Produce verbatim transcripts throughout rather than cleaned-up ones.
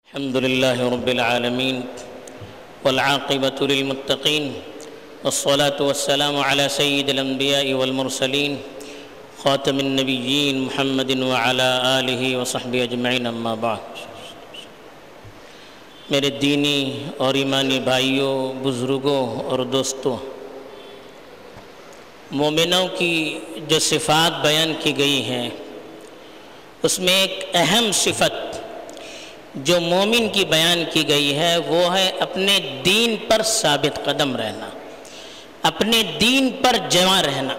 الحمد لله رب العالمين والعاقبة للمتقين والصلاة والسلام على سيد الأنبياء والمرسلين خاتم النبيين محمد وعلى آله وصحبه أجمعين اما بعد۔ میرے دینی اور ایمانی بھائیوں، بزرگوں اور دوستوں، مومنوں کی جو صفات بیان کی گئی ہیں اس میں ایک اہم صفت جو مومن کی بیان کی گئی ہے وہ ہے اپنے دین پر ثابت قدم رہنا، اپنے دین پر جمع رہنا۔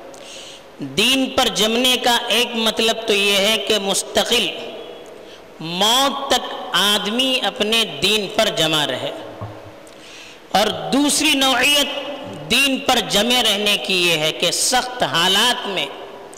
دین پر جمنے کا ایک مطلب تو یہ ہے کہ مستقل موت تک آدمی اپنے دین پر جمع رہے، اور دوسری نوعیت دین پر جمع رہنے کی یہ ہے کہ سخت حالات میں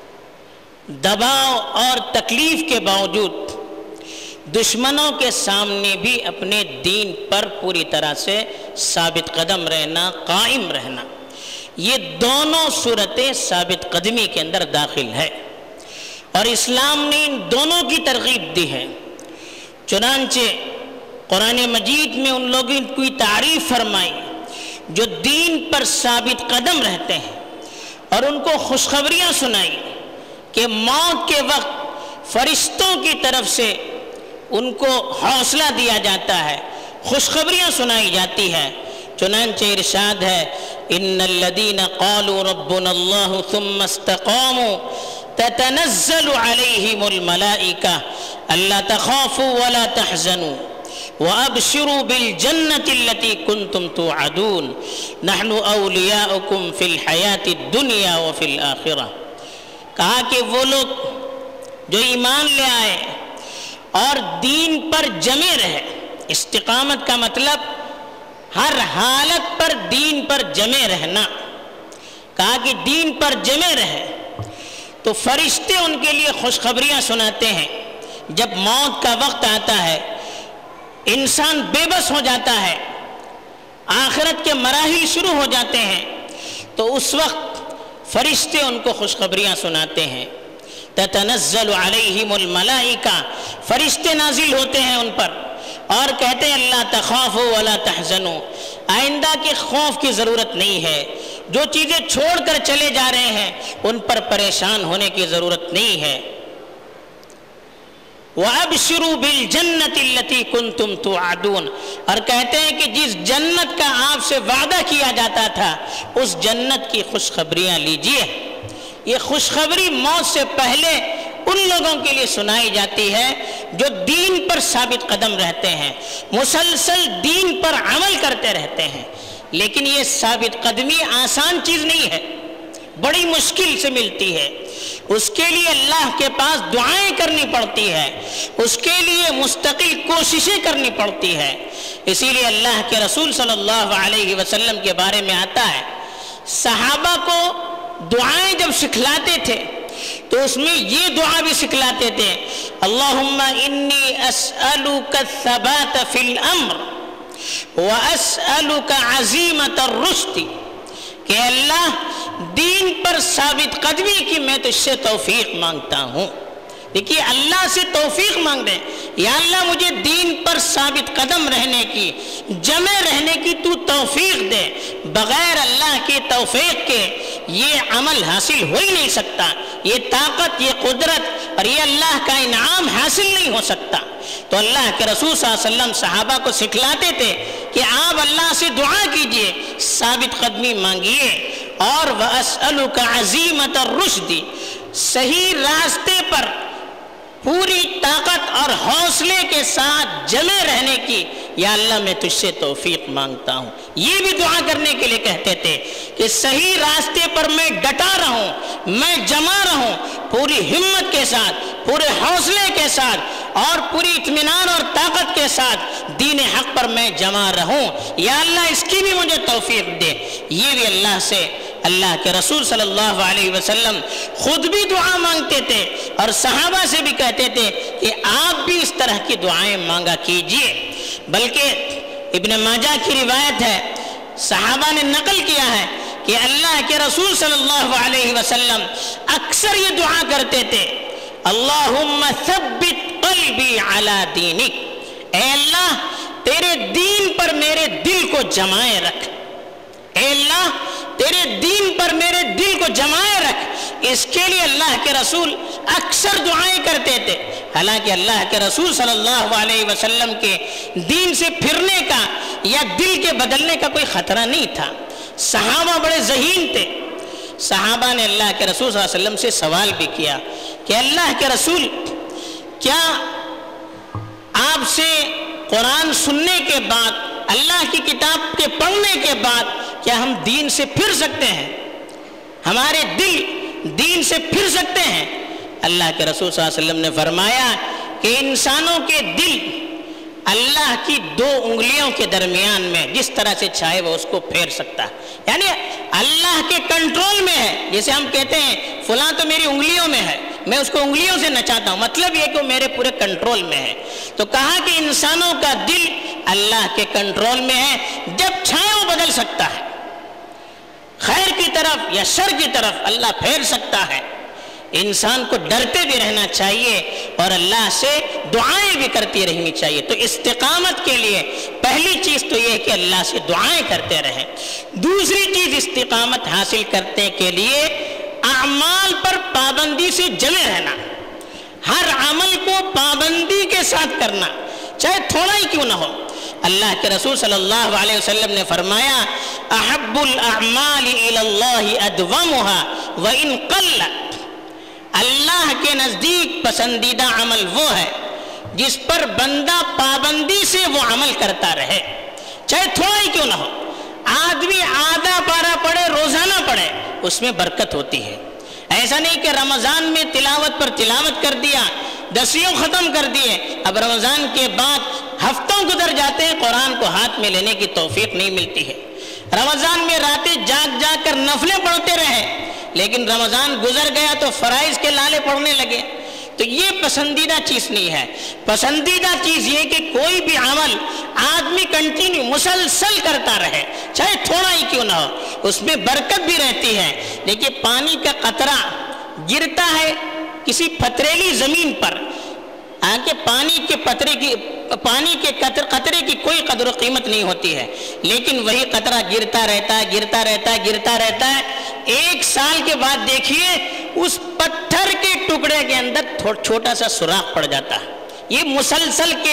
دباؤ اور تکلیف کے باوجود دشمنوں کے سامنے بھی اپنے دین پر پوری طرح سے ثابت قدم رہنا، قائم رہنا۔ یہ دونوں صورتیں ثابت قدمی کے اندر داخل ہے، اور اسلام نے ان دونوں کی ترغیب دی ہے۔ چنانچہ قرآن مجید میں ان لوگوں کی تعریف فرمائی جو دین پر ثابت قدم رہتے ہیں، اور ان کو خوشخبریاں سنائی کہ موت کے وقت فرشتوں کی طرف سے ان کو حوصلہ دیا جاتا ہے، خوشخبریاں سنائی جاتی ہے۔ چنانچہ ارشاد ہے ان الذین قالوا ربنا اللہ ثم استقاموا تتنزل علیہم الملائکہ الا تخافوا ولا تحزنوا وابشروا بالجنة التي كنتم توعدون نحن اولیاؤکم فی الحیاة الدنیا وفی الآخرہ۔ کہا کہ وہ لوگ جو ایمان لے آئے اور دین پر جمے رہے، استقامت کا مطلب ہر حالت پر دین پر جمے رہنا، کہا کہ دین پر جمے رہے تو فرشتے ان کے لیے خوشخبریاں سناتے ہیں۔ جب موت کا وقت آتا ہے، انسان بے بس ہو جاتا ہے، آخرت کے مراحل شروع ہو جاتے ہیں، تو اس وقت فرشتے ان کو خوشخبریاں سناتے ہیں۔ تتنزل علیہم الملائکہ، فرشتے نازل ہوتے ہیں ان پر اور کہتے ہیں اللہ تخافوا ولا تحزنوا، آئندہ کے خوف کی ضرورت نہیں ہے، جو چیزیں چھوڑ کر چلے جا رہے ہیں ان پر پریشان ہونے کی ضرورت نہیں ہے۔ وَأَبْشِرُوا بِالْجَنَّةِ الَّتِي كُنْتُمْ تُوعَدُونَ، اور کہتے ہیں کہ جس جنت کا آپ سے وعدہ کیا جاتا تھا اس جنت کی خوشخبریاں لیجئے۔ یہ خوشخبری موت سے پہلے ان لوگوں کے لیے سنائی جاتی ہے جو دین پر ثابت قدم رہتے ہیں، مسلسل دین پر عمل کرتے رہتے ہیں۔ لیکن یہ ثابت قدمی آسان چیز نہیں ہے، بڑی مشکل سے ملتی ہے، اس کے لیے اللہ کے پاس دعائیں کرنی پڑتی ہے، اس کے لیے مستقل کوششیں کرنی پڑتی ہے۔ اسی لیے اللہ کے رسول صلی اللہ علیہ وسلم کے بارے میں آتا ہے، صحابہ کو دعائیں جب سکھلاتے تھے تو اس میں یہ دعا بھی سکھلاتے تھے، اللہم انی اسألک الثبات فی الامر واسألک عزیمت الرشد، کہ اللہ دین پر ثابت قدمی کی میں تجھ سے توفیق مانگتا ہوں۔ دیکھیے اللہ سے توفیق مانگ رہے ہیں، یا اللہ مجھے دین پر ثابت قدم رہنے کی، جمع رہنے کی تو توفیق دے۔ بغیر اللہ کی توفیق کے یہ عمل حاصل ہو ہی نہیں سکتا، یہ طاقت، یہ قدرت اور یہ اللہ کا انعام حاصل نہیں ہو سکتا۔ تو اللہ کے رسول صلی اللہ علیہ وسلم صحابہ کو سکھلاتے تھے کہ آپ اللہ سے دعا کیجئے، ثابت قدمی مانگیے، اور وَأَسْأَلُكَ عَزِيمَةَ الرُّشْدِ، صحیح راستے پر پوری طاقت اور حوصلے کے ساتھ جمع رہنے کی یا اللہ میں تجھ سے توفیق مانگتا ہوں۔ یہ بھی دعا کرنے کے لیے کہتے تھے کہ صحیح راستے پر میں ڈٹا رہوں، میں جمع رہوں، پوری ہمت کے ساتھ، پورے حوصلے کے ساتھ اور پوری اطمینان اور طاقت کے ساتھ دین حق پر میں جمع رہوں، یا اللہ اس کی بھی مجھے توفیق دے۔ یہ بھی اللہ سے، اللہ کے رسول صلی اللہ علیہ وسلم خود بھی دعا مانگتے تھے اور صحابہ سے بھی کہتے تھے کہ آپ بھی اس طرح کی دعائیں مانگا کیجئے۔ بلکہ ابن ماجہ کی روایت ہے، صحابہ نے نقل کیا ہے کہ اللہ کے رسول صلی اللہ علیہ وسلم اکثر یہ دعا کرتے تھے، اللہم ثبت قلبی علی دینک، اے اللہ تیرے دین پر میرے دل کو جمائے رکھ، اے اللہ تیرے دین پر میرے دل کو جمائے رکھ۔ اس کے لیے اللہ کے رسول اکثر دعائیں کرتے تھے، حالانکہ اللہ کے رسول صلی اللہ علیہ وسلم کے دین سے پھرنے کا یا دل کے بدلنے کا کوئی خطرہ نہیں تھا۔ صحابہ بڑے ذہین تھے، صحابہ نے اللہ کے رسول صلی اللہ علیہ وسلم سے سوال بھی کیا کہ اللہ کے رسول کیا آپ سے قرآن سننے کے بعد، اللہ کی کتاب کے پڑھنے کے بعد کیا ہم دین سے پھر سکتے ہیں، ہمارے دل دین سے پھر سکتے ہیں؟ اللہ کے رسول صلی اللہ علیہ وسلم نے فرمایا کہ انسانوں کے دل اللہ کی دو انگلیوں کے درمیان میں جس طرح سے چاہے وہ اس کو پھیر سکتا ہے، یعنی اللہ کے کنٹرول میں ہے۔ جیسے ہم کہتے ہیں فلاں تو میری انگلیوں میں ہے، میں اس کو انگلیوں سے نچاتا ہوں، مطلب یہ کہ وہ میرے پورے کنٹرول میں ہے۔ تو کہا کہ انسانوں کا دل اللہ کے کنٹرول میں ہے، جب چاہے وہ بدل سکتا ہے، خیر کی طرف یا شر کی طرف اللہ پھیر سکتا ہے۔ انسان کو ڈرتے بھی رہنا چاہیے اور اللہ سے دعائیں بھی کرتی رہنی چاہیے۔ تو استقامت کے لیے پہلی چیز تو یہ ہے کہ اللہ سے دعائیں کرتے رہیں۔ دوسری چیز استقامت حاصل کرنے کے لیے اعمال پر پابندی سے جمے رہنا، ہر عمل کو پابندی کے ساتھ کرنا، چاہے تھوڑا ہی کیوں نہ ہو۔ اللہ کے رسول صلی اللہ علیہ وسلم نے فرمایا احب الاعمال الی اللہ ادومها وان قل، اللہ کے نزدیک پسندیدہ عمل وہ ہے جس پر بندہ پابندی سے وہ عمل کرتا رہے، چاہے تھوڑا ہی کیوں نہ ہو۔ آدمی آدھا پارہ پڑھے، روزانہ پڑھے، اس میں برکت ہوتی ہے۔ ایسا نہیں کہ رمضان میں تلاوت پر تلاوت کر دیا، دسیوں ختم کر دیے، اب رمضان کے بعد ہفتوں گزر جاتے ہیں، قرآن کو ہاتھ میں لینے کی توفیق نہیں ملتی ہے۔ رمضان میں راتیں جاگ جاگ کر نفلیں پڑھتے رہے، لیکن رمضان گزر گیا تو فرائض کے لالے پڑھنے لگے، تو یہ پسندیدہ چیز نہیں ہے۔ پسندیدہ چیز یہ کہ کوئی بھی عمل آدمی کنٹینیو مسلسل کرتا رہے، چاہے تھوڑا ہی کیوں نہ ہو، اس میں برکت بھی رہتی ہے۔ دیکھیے پانی کا قطرہ گرتا ہے کسی پتھریلی زمین پر، آگے پانی کے قطرے کی پانی کے قطرے کی کوئی قدر و قیمت نہیں ہوتی ہے، لیکن وہی قطرہ گرتا رہتا ہے گرتا رہتا ہے گرتا رہتا ہے ایک سال کے بعد دیکھیے اس پتھر کے ٹکڑے کے اندر چھوٹا سا سوراخ پڑ جاتا ہے۔ یہ مسلسل کے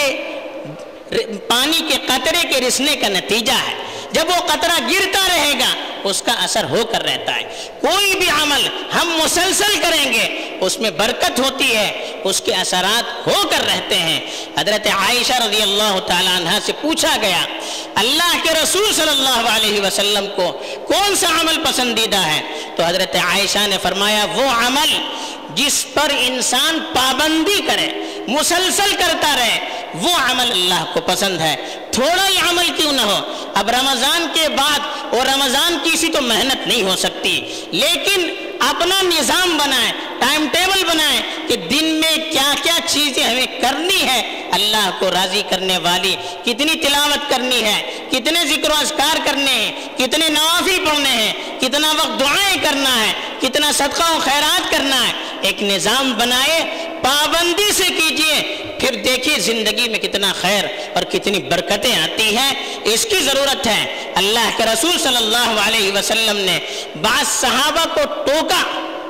پانی کے قطرے کے رسنے کا نتیجہ ہے۔ جب وہ قطرہ گرتا رہے گا اس کا اثر ہو کر رہتا ہے۔ کوئی بھی عمل ہم مسلسل کریں گے اس میں برکت ہوتی ہے، اس کے اثرات ہو کر رہتے ہیں۔ حضرت عائشہ رضی اللہ تعالیٰ عنہ سے پوچھا گیا اللہ کے رسول صلی اللہ علیہ وسلم کو کون سا عمل پسندیدہ ہے؟ تو حضرت عائشہ نے فرمایا وہ عمل جس پر انسان پابندی کرے، مسلسل کرتا رہے، وہ عمل اللہ کو پسند ہے، تھوڑا ہی عمل کیوں نہ ہو۔ اب رمضان کے بعد اور رمضان کی سی تو محنت نہیں ہو سکتی، لیکن اپنا نظام بنائیں، ٹائم ٹیبل بنائیں کہ دن میں کیا کیا چیزیں ہمیں کرنی ہے اللہ کو راضی کرنے والی، کتنی تلاوت کرنی ہے، کتنے ذکر و اذکار کرنے ہیں، کتنے نوافل پڑھنے ہیں، کتنا وقت دعائیں کرنا ہے، کتنا صدقہ و خیرات کرنا ہے۔ ایک نظام بنائے، پابندی سے کیجئے، پھر دیکھیے زندگی میں کتنا خیر اور کتنی برکتیں آتی ہیں۔ اس کی ضرورت ہے۔ اللہ کے رسول صلی اللہ علیہ وسلم نے بعض صحابہ کو ٹوکا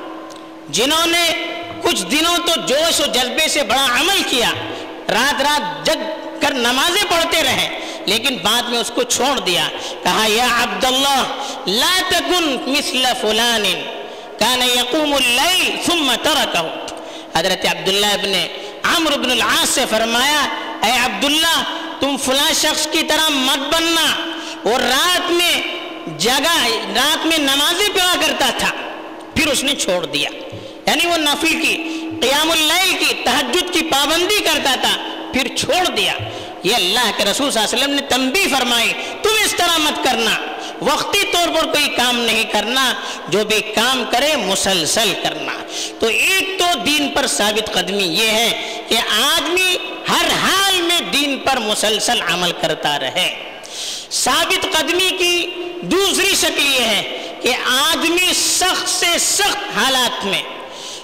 جنہوں نے کچھ دنوں تو جوش و جذبے سے بڑا عمل کیا، رات رات جگ کر نمازیں پڑھتے رہے، لیکن بعد میں اس کو چھوڑ دیا۔ کہا یا عبداللہ لا تکن مثل فلان کان یقوم اللیل ثم ترکہ۔ حضرت عبداللہ ابن عمرو بن العاص سے فرمایا اے عبداللہ تم فلاں شخص کی طرح مت بننا، وہ رات میں جگہ رات میں نمازیں پڑھا کرتا تھا، پھر اس نے چھوڑ دیا، یعنی وہ نفل کی قیام اللیل کی تہجد کی پابندی کرتا تھا پھر چھوڑ دیا۔ یہ اللہ کے رسول صلی اللہ علیہ وسلم نے تنبیہ فرمائی تم اس طرح مت کرنا، وقتی طور پر کوئی کام نہیں کرنا، جو بھی کام کرے مسلسل کرنا۔ تو ایک تو دین پر ثابت قدمی یہ ہے کہ آدمی ہر حال میں دین پر مسلسل عمل کرتا رہے۔ ثابت قدمی کی دوسری شکل یہ ہے کہ آدمی سخت سے سخت حالات میں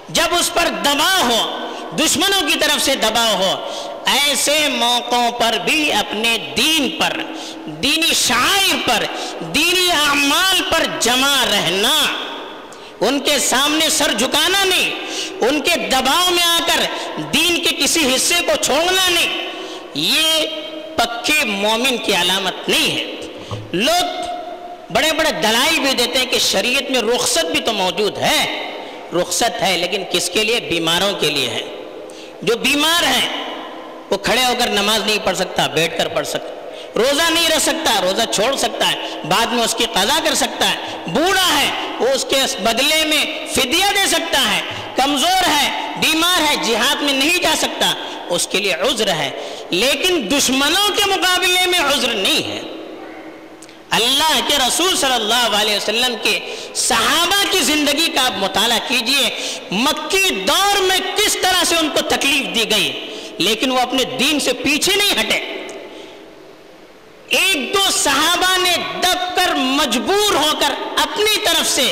جب اس پر دباؤ ہو، دشمنوں کی طرف سے دباؤ ہو، ایسے موقعوں پر بھی اپنے دین پر، دینی شعائر پر، دینی اعمال پر جمع رہنا، ان کے سامنے سر جھکانا نہیں، ان کے دباؤ میں آ کر دین کے کسی حصے کو چھوڑنا نہیں، یہ پکے مومن کی علامت نہیں ہے۔ لوگ بڑے بڑے دلائل بھی دیتے ہیں کہ شریعت میں رخصت بھی تو موجود ہے، رخصت ہے لیکن کس کے لیے؟ بیماروں کے لیے ہے۔ جو بیمار ہیں وہ کھڑے ہو کر نماز نہیں پڑھ سکتا، بیٹھ کر پڑھ سکتا، روزہ نہیں رہ سکتا، روزہ چھوڑ سکتا ہے، بعد میں اس کی قضا کر سکتا ہے، بوڑھا ہے وہ اس کے بدلے میں فدیہ دے سکتا ہے، کمزور ہے، بیمار ہے، جہاد میں نہیں جا سکتا، اس کے لیے عذر ہے، لیکن دشمنوں کے مقابلے میں عذر نہیں ہے۔ اللہ کے رسول صلی اللہ علیہ وسلم کے صحابہ کی زندگی کا آپ مطالعہ کیجئے، مکی دور میں کس طرح سے ان کو تکلیف دی گئی، لیکن وہ اپنے دین سے پیچھے نہیں ہٹے۔ ایک دو صحابہ نے دب کر مجبور ہو کر اپنی طرف سے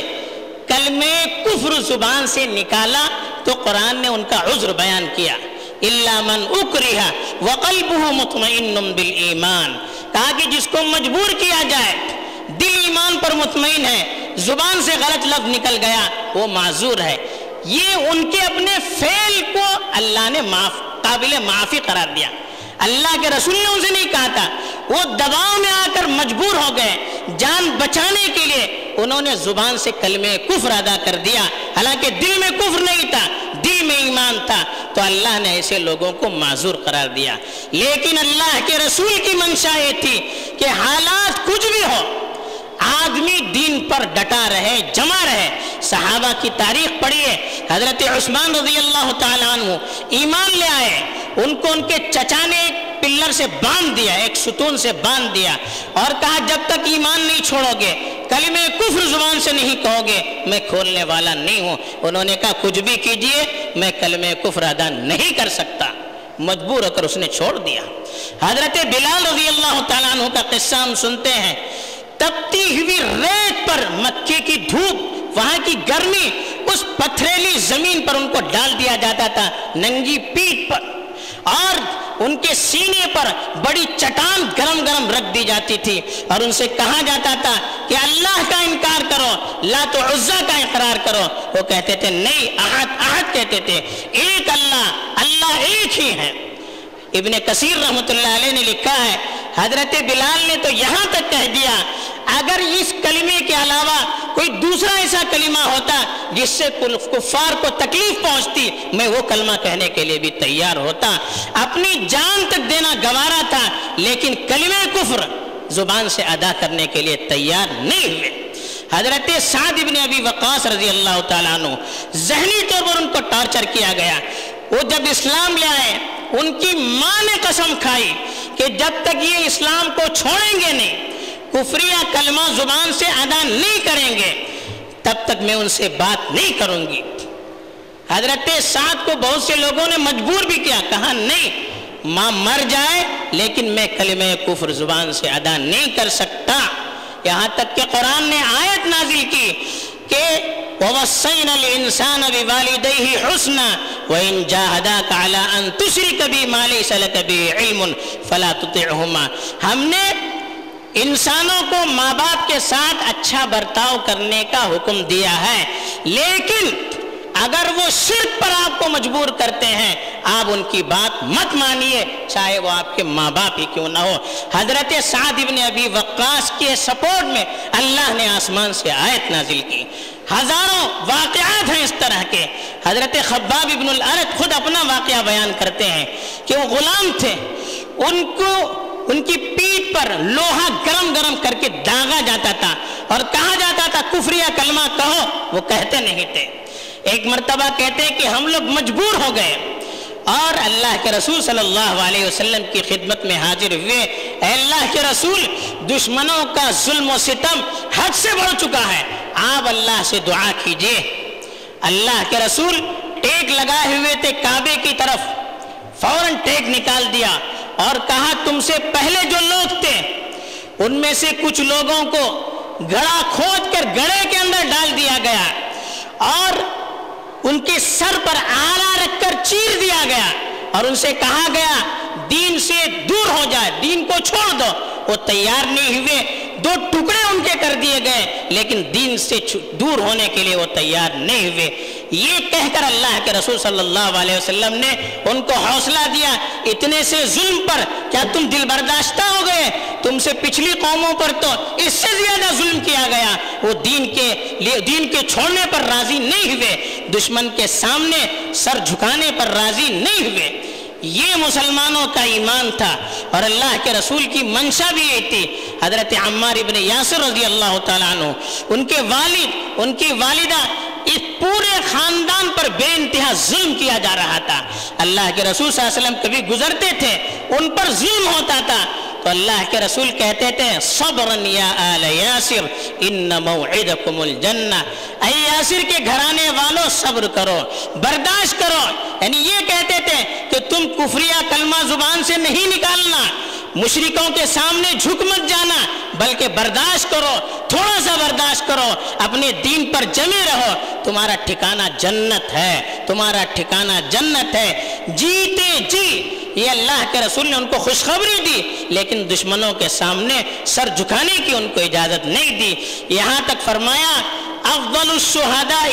کلمہ کفر زبان سے نکالا تو قرآن نے ان کا عذر بیان کیا، اِلَّا مَنْ اُكْرِهَ وَقَلْبُهُ مُطْمَئِنٌ بِالْإِيمَانِ، کہا کہ جس کو مجبور کیا جائے، دل ایمان پر مطمئن ہے، زبان سے غلط لفظ نکل گیا، وہ معذور ہے۔ یہ ان کے اپنے فعل کو اللہ نے معاف قابل معافی قرار دیا۔ اللہ کے رسول نے ان سے نہیں کہا تھا، وہ دباؤ میں آ کر مجبور ہو گئے، جان بچانے کے لیے انہوں نے زبان سے کلمہ کفر ادا کر دیا، حالانکہ دل میں کفر نہیں تھا، دل میں ایمان تھا، تو اللہ نے ایسے لوگوں کو معذور قرار دیا۔ لیکن اللہ کے رسول کی منشا یہ تھی کہ حالات کچھ بھی ہو، آدمی دین پر ڈٹا رہے، جمع رہے۔ صحابہ کی تاریخ پڑھیے، حضرت عثمان رضی اللہ تعالیٰ عنہ ایمان لے آئے، ان کو ان کے چچا نے ایک پلر سے باندھ دیا، ایک ستون سے باندھ دیا، اور کہا جب تک ایمان نہیں چھوڑو گے، کلمہ کفر زبان سے نہیں کہو گے، میں کھولنے والا نہیں ہوں۔ انہوں نے کہا کچھ بھی کیجئے، میں کلمہ کفر ادا نہیں کر سکتا، مجبور ہو کر اس نے چھوڑ دیا۔ حضرت بلال رضی اللہ تعالیٰ عنہ کا قصہ ہم سنتے ہیں، تپتی ہوئی ریت پر، مکے کی دھوپ، وہاں کی گرمی، اس پتھریلی زمین پر ان کو ڈال دیا جاتا تھا، ننگی پیٹھ پر، اور ان کے سینے پر بڑی چٹان گرم گرم رکھ دی جاتی تھی، اور ان سے کہا جاتا تھا کہ اللہ کا انکار کرو، لات و عزا کا اقرار کرو۔ وہ کہتے تھے نہیں، احد احد کہتے تھے، ایک اللہ، اللہ ایک ہی ہے۔ ابن کثیر رحمۃ اللہ علیہ نے لکھا ہے، حضرت بلال نے تو یہاں تک کہہ دیا اگر اس کلمے کے علاوہ کوئی دوسرا ایسا کلمہ ہوتا جس سے کفار کو تکلیف پہنچتی، میں وہ کلمہ کہنے کے لیے بھی تیار ہوتا۔ اپنی جان تک دینا گوارا تھا، لیکن کلمہ کفر زبان سے ادا کرنے کے لیے تیار نہیں ہوئے۔ حضرت سعد بن ابی وقاص رضی اللہ تعالیٰ عنہ، ذہنی طور پر ان کو ٹارچر کیا گیا۔ وہ جب اسلام لے آئے، ان کی ماں نے قسم کھائی کہ جب تک یہ اسلام کو چھوڑیں گے نہیں، کفریہ کلمہ زبان سے ادا نہیں کریں گے، تب تک میں ان سے بات نہیں کروں گی۔ حضرت سعد کو بہت سے لوگوں نے مجبور بھی کیا، کہا نہیں، ماں مر جائے لیکن میں کلمہ کفر زبان سے ادا نہیں کر سکتا۔ یہاں تک کہ قرآن نے آیت نازل کی کہ وَوَصَّيْنَا الْإِنسَانَ بِوَالِدَيْهِ حُسْنًا وَإِنْ جَاهَدَاكَ عَلَىٰ أَن تُشْرِكَ بِي مَا لَيْسَ لَكَ بِهِ عِلْمٌ فَلَا تُطِعْهُمَا، ہم نے انسانوں کو ماں باپ کے ساتھ اچھا برتاؤ کرنے کا حکم دیا ہے، لیکن اگر وہ شرک پر آپ کو مجبور کرتے ہیں، آپ ان کی بات مت مانیے، چاہے وہ آپ کے ماں باپ ہی کیوں نہ ہو۔ حضرت سعد بن ابی وقاص کے سپورٹ میں اللہ نے آسمان سے آیت نازل کی۔ ہزاروں واقعات ہیں اس طرح کے۔ حضرت خباب بن الارت خود اپنا واقعہ بیان کرتے ہیں کہ وہ غلام تھے، ان کو ان کی پیٹھ پر لوہا گرم گرم کر کے داغا جاتا تھا اور کہا جاتا تھا کفریہ کلمہ کہو، وہ کہتے نہیں تھے۔ ایک مرتبہ کہتے ہیں کہ ہم لوگ مجبور ہو گئے اور اللہ کے رسول صلی اللہ علیہ وسلم کی خدمت میں حاضر ہوئے، اے اللہ کے رسول، دشمنوں کا ظلم و ستم حد سے بڑھ چکا ہے، آپ اللہ سے دعا کیجئے۔ اللہ کے رسول ٹیک لگائے ہوئے تھے کعبے کی طرف، فوراً ٹیک نکال دیا اور کہا تم سے پہلے جو لوگ تھے ان میں سے کچھ لوگوں کو گڑھا کھود کر گڑھے کے اندر ڈال دیا گیا، اور ان کے سر پر آلہ رکھ کر چیر دیا گیا اور ان سے کہا گیا دین سے دور ہو جائے، دین کو چھوڑ دو، وہ تیار نہیں ہوئے، دو ٹکڑے ان کے کر دیے گئے، لیکن دین سے دور ہونے کے لیے وہ تیار نہیں ہوئے۔ یہ کہہ کر اللہ کے رسول صلی اللہ علیہ وسلم نے ان کو حوصلہ دیا، اتنے سے ظلم پر کیا تم دل برداشتہ ہو گئے؟ تم سے پچھلی قوموں پر تو اس سے زیادہ ظلم کیا گیا، وہ دین کے لیے دین کے چھوڑنے پر راضی نہیں ہوئے، دشمن کے سامنے سر جھکانے پر راضی نہیں ہوئے۔ یہ مسلمانوں کا ایمان تھا اور اللہ کے رسول کی منشا بھی یہ تھی۔ حضرت عمار ابن یاسر رضی اللہ تعالیٰ عنہ، ان کے والد، ان کی والدہ، اس پورے خاندان پر بے انتہا ظلم کیا جا رہا تھا۔ اللہ کے رسول صلی اللہ علیہ وسلم کبھی گزرتے تھے، ان پر ظلم ہوتا تھا تو اللہ کے رسول کہتے تھے صبرن یا آل یاسر ان موعدکم الجنہ، اے یاسر کے گھرانے والوں صبر کرو، برداشت کرو۔ یعنی یہ کہتے تھے کہ تم کفریہ کلمہ زبان سے نہیں نکالنا، مشرکوں کے سامنے جھک مت جانا، بلکہ برداشت کرو، تھوڑا سا برداشت کرو، اپنے دین پر جمے رہو، تمہارا ٹھکانہ جنت ہے، تمہارا ٹھکانہ جنت ہے۔ جیتے جی یہ اللہ کے رسول نے ان کو خوشخبری دی، لیکن دشمنوں کے سامنے سر جھکانے کی ان کو اجازت نہیں دی۔ یہاں تک فرمایا افضل الشہداء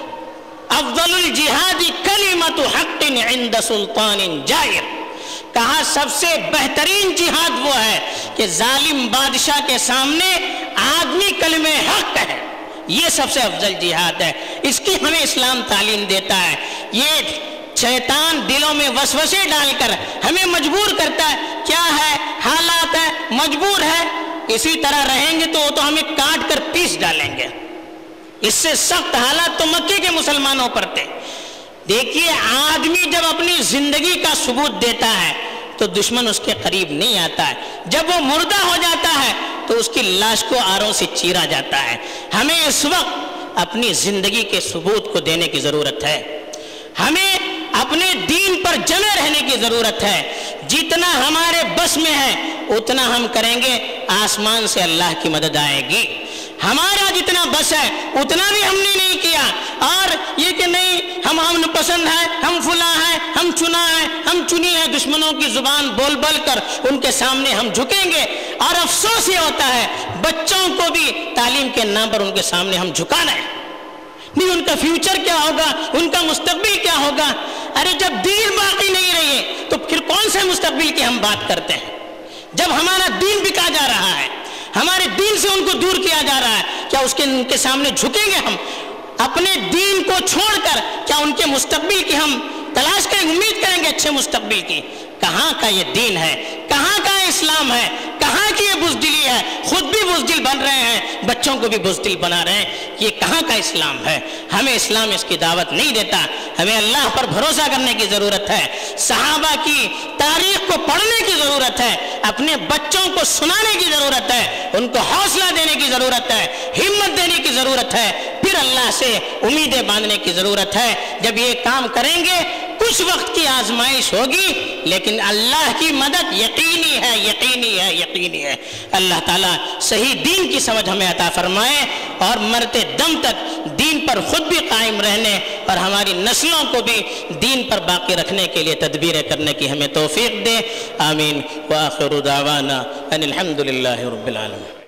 افضل الجہاد کلمۃ حق عند سلطان جائر، کہا سب سے بہترین جہاد وہ ہے کہ ظالم بادشاہ کے سامنے آدمی کلمہ حق ہے، یہ سب سے افضل جہاد ہے۔ اس کی ہمیں اسلام تعلیم دیتا ہے۔ یہ شیطان دلوں میں وسوسے ڈال کر ہمیں مجبور کرتا ہے، کیا ہے حالات ہے، مجبور ہے، اسی طرح رہیں گے تو وہ تو ہمیں کاٹ کر پیس ڈالیں گے۔ اس سے سخت حالات تو مکے کے مسلمانوں پر تھے۔ دیکھیے آدمی جب اپنی زندگی کا ثبوت دیتا ہے تو دشمن اس کے قریب نہیں آتا ہے، جب وہ مردہ ہو جاتا ہے تو اس کی لاش کو آروں سے چیرا جاتا ہے۔ ہمیں اس وقت اپنی زندگی کے ثبوت کو دینے کی ضرورت ہے، ہمیں اپنے دین پر جمے رہنے کی ضرورت ہے۔ جتنا ہمارے بس میں ہے اتنا ہم کریں گے، آسمان سے اللہ کی مدد آئے گی۔ ہمارا جتنا بس ہے اتنا بھی ہم نے نہیں کیا، اور یہ کہ نہیں ہم ہم پسند ہے، ہم فلاں ہیں، ہم چنا ہے، ہم چنی ہے، دشمنوں کی زبان بول بول کر ان کے سامنے ہم جھکیں گے۔ اور افسوس یہ ہوتا ہے بچوں کو بھی تعلیم کے نام پر ان کے سامنے ہم جھکانا ہے، نہیں ان کا فیوچر کیا ہوگا، ان کا مستقبل کیا ہوگا۔ ارے جب دین باقی نہیں رہی تو پھر کون سے مستقبل کی ہم بات کرتے ہیں؟ جب ہمارا دین بکا جا رہا ہے، ہمارے دین سے ان کو دور کیا جا رہا ہے، کیا اس کے ان کے سامنے جھکیں گے ہم؟ اپنے دین کو چھوڑ کر کیا ان کے مستقبل کی ہم تلاش کریں، امید کریں گے اچھے مستقبل کی؟ کہاں کا یہ دین ہے، کہاں کا اسلام ہے، کہاں کی یہ بزدلی ہے؟ خود بھی بزدل بن رہے ہیں، بچوں کو بھی بزدل بنا رہے ہیں، یہ کہاں کا اسلام ہے؟ ہمیں اسلام اس کی دعوت نہیں دیتا۔ ہمیں اللہ پر بھروسہ کرنے کی ضرورت ہے، صحابہ کی تاریخ کو پڑھنے کی ضرورت ہے، اپنے بچوں کو سنانے کی ضرورت ہے، ان کو حوصلہ دینے کی ضرورت ہے، ہمت دینے کی ضرورت ہے، پھر اللہ سے امیدیں باندھنے کی ضرورت ہے۔ جب یہ کام کریں گے کچھ وقت کی آزمائش ہوگی، لیکن اللہ کی مدد یقینی ہے، یقینی ہے، یقینی ہے۔ اللہ تعالیٰ صحیح دین کی سمجھ ہمیں عطا فرمائے اور مرتے دم تک دین پر خود بھی قائم رہنے اور ہماری نسلوں کو بھی دین پر باقی رکھنے کے لیے تدبیریں کرنے کی ہمیں توفیق دے۔ آمین۔ وآخر دعوانا ان الحمد للہ رب العالمین۔